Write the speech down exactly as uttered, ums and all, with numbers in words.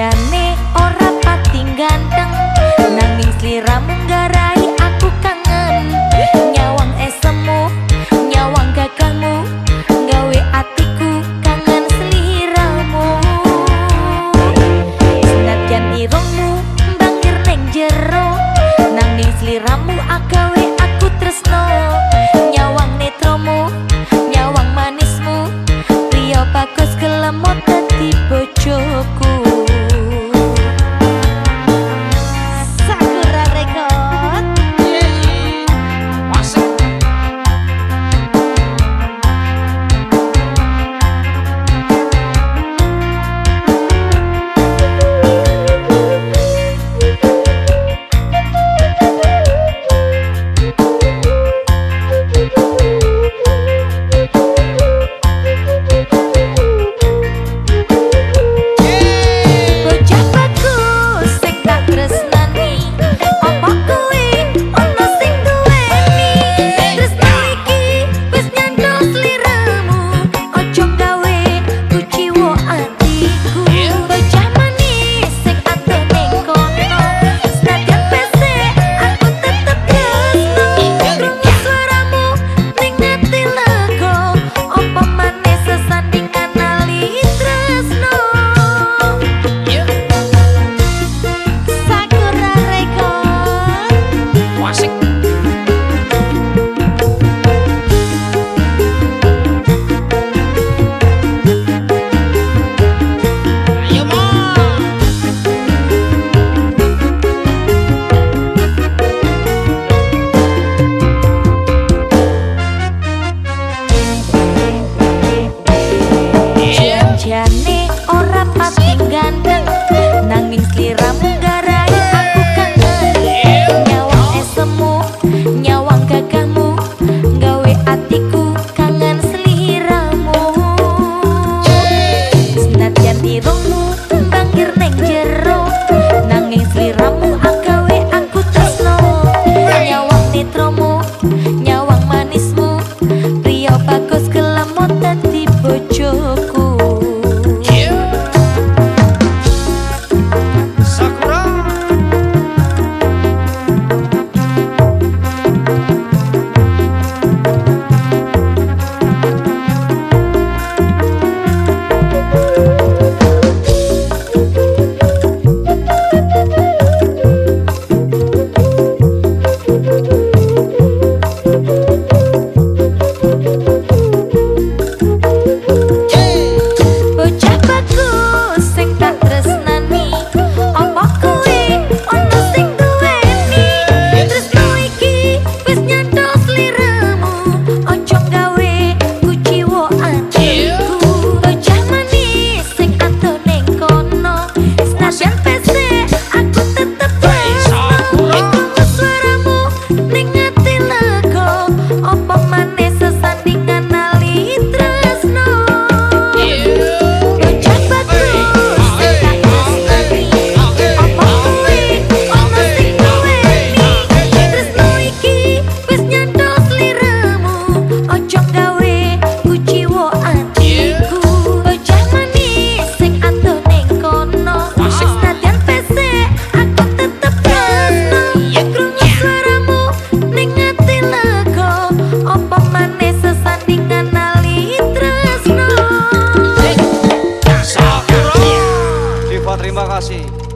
Janjane ora pating ganteng, nanging sliramu nggarai aku kangen. Nyawang esemu, nyawang gagangmu, gawe atiku kangen sliramu. Senadyan irungmu bangkir ning jero, nanging sliramu agawe aku tresno. Nyawang netromu, nyawang manismu, priya bagus kelemot dadi bojoku. Sakura Record. Janjane ora pating ganteng, nanging sliramu nggarai aku kangen. Nyawang esemu, nyawang gagahmu, gawe atiku kangen sliramu. Senadyan irungmu bangkir ning jero, nanging sliramu agawe aku tresno. Nyawang netromu, nyawang manismu, priya bagus kelemot dadi bojoku. Terima kasih.